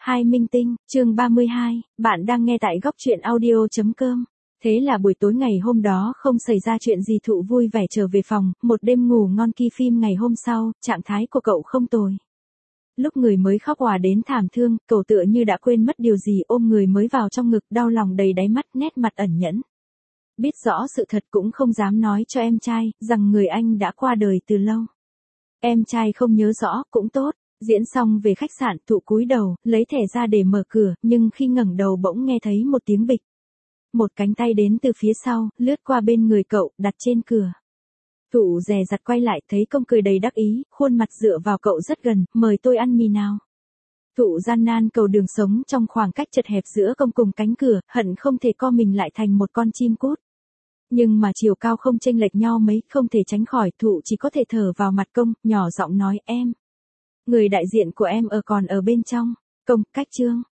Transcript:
Hai minh tinh, chương 32, bạn đang nghe tại góc truyện audio.com. Thế là buổi tối ngày hôm đó không xảy ra chuyện gì, Thụ vui vẻ trở về phòng, một đêm ngủ ngon. Kỳ phim ngày hôm sau, trạng thái của cậu không tồi. Lúc người mới khóc òa đến thảm thương, cậu tựa như đã quên mất điều gì, ôm người mới vào trong ngực, đau lòng đầy đáy mắt, nét mặt ẩn nhẫn. Biết rõ sự thật cũng không dám nói cho em trai, rằng người anh đã qua đời từ lâu. Em trai không nhớ rõ, cũng tốt. Diễn xong về khách sạn, Thụ cúi đầu, lấy thẻ ra để mở cửa, nhưng khi ngẩng đầu bỗng nghe thấy một tiếng bịch. Một cánh tay đến từ phía sau, lướt qua bên người cậu, đặt trên cửa. Thụ dè dặt quay lại, thấy công cười đầy đắc ý, khuôn mặt dựa vào cậu rất gần, mời tôi ăn mì nào. Thụ gian nan cầu đường sống trong khoảng cách chật hẹp giữa công cùng cánh cửa, hận không thể co mình lại thành một con chim cút. Nhưng mà chiều cao không chênh lệch nhau mấy, không thể tránh khỏi, Thụ chỉ có thể thở vào mặt công, nhỏ giọng nói, em. Người đại diện của em còn ở bên trong. Công, cách Trương.